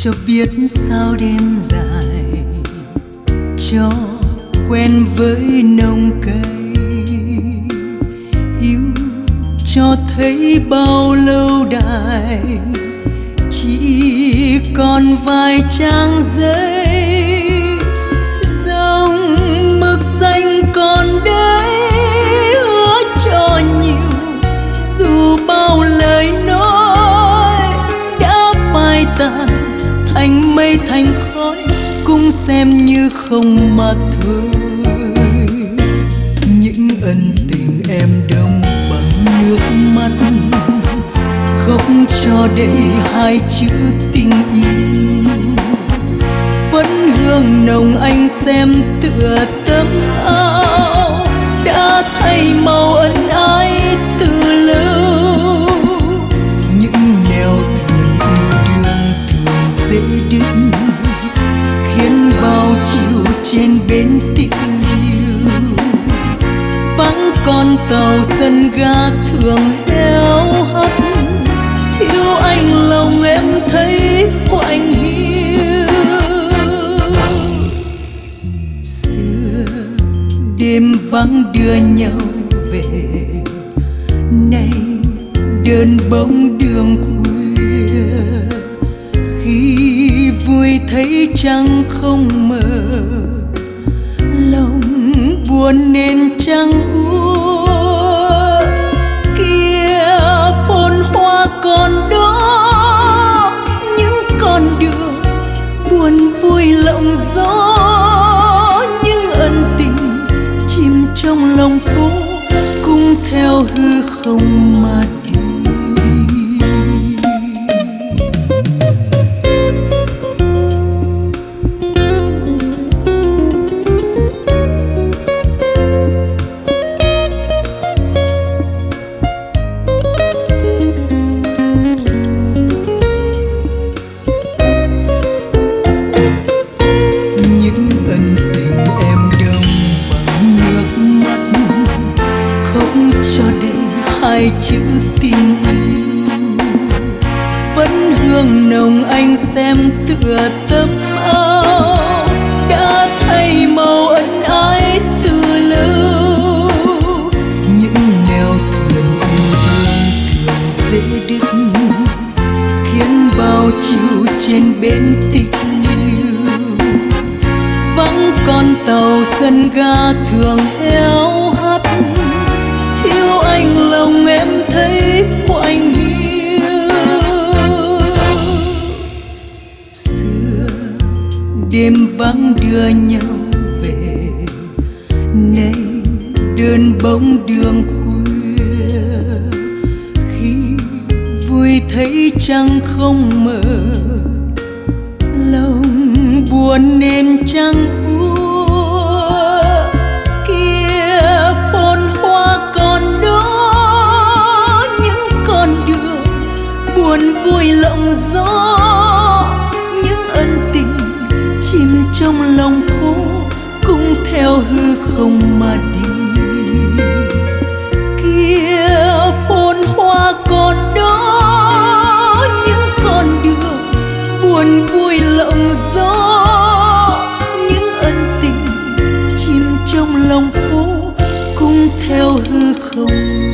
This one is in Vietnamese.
cho biết sao đêm dài, cho quen với nồng cây yêu, cho thấy bao lâu đài chỉ còn vài trang giấy. Dòng mực xanh còn đấy hứa cho nhiều, dù bao lời nói đã phai tàn thành mây thành khói, cũng xem như không mà thôi. Những ân tình em đông bằng nước mắt, khóc cho đầy hai chữ tình yêu. Vẫn hương nồng anh xem tựa tấm áo đã thay màu ân ái từ lâu. Những nẻo thuyền yêu đương thường dễ đứt, khiến bao chiều trên bến tịch liêu. Vắng con tàu sân ga thường héo hắt, thiếu anh lòng em thấy quạnh hiu. Xưa đêm vắng đưa nhau về, nay đơn bóng đường khuya. Khi vui thấy trăng không mờ, lòng buồn nên trăng úa. Kia phồn hoa còn đó, những con đường buồn vui lộng gió. Những ân tình chìm trong lòng phố, cũng theo hư không mà đi. Cho đầy hai chữ tình yêu, vẫn hương nồng anh xem tựa tấm áo đã thay màu ân ái từ lâu. Những nẻo thuyền yêu đương thường dễ đứt, khiến bao chiều trên bến tịch liêu. Vắng con tàu sân ga thường héo hắt, thiếu anh lòng em thấy quạnh hiu. Xưa đêm vắng đưa nhau về, nay đơn bóng đường khuya. Khi vui thấy trăng không mờ, lòng buồn nên trăng úa. Kia phồn hoa còn đó, những con đường buồn vui lộng gió. Những ân tình chìm trong lòng phố, cũng theo hư không mà đi. Kia phồn hoa còn đó, những con đường buồn vui lộng gió. Những ân tình chìm trong lòng phố, cũng theo hư không